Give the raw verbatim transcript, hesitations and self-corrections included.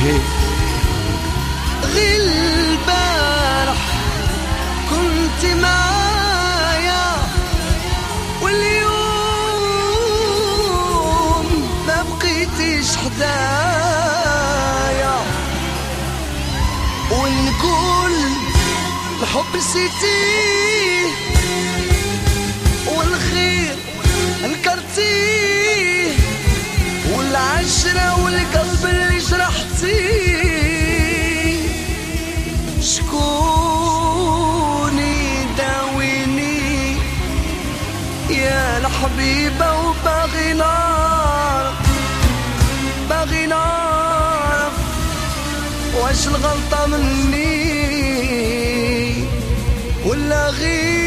غير البارح كنت معايا واليوم ما بقيتيش حدايا، ونقول الحب نسيتيه والخير انكرتيه والعشرة والقلب اللي جرحتيه، شكوني داويني يا الحبيبة وباغي نعرف باغي نعرف واش الغلطة مني ولا غير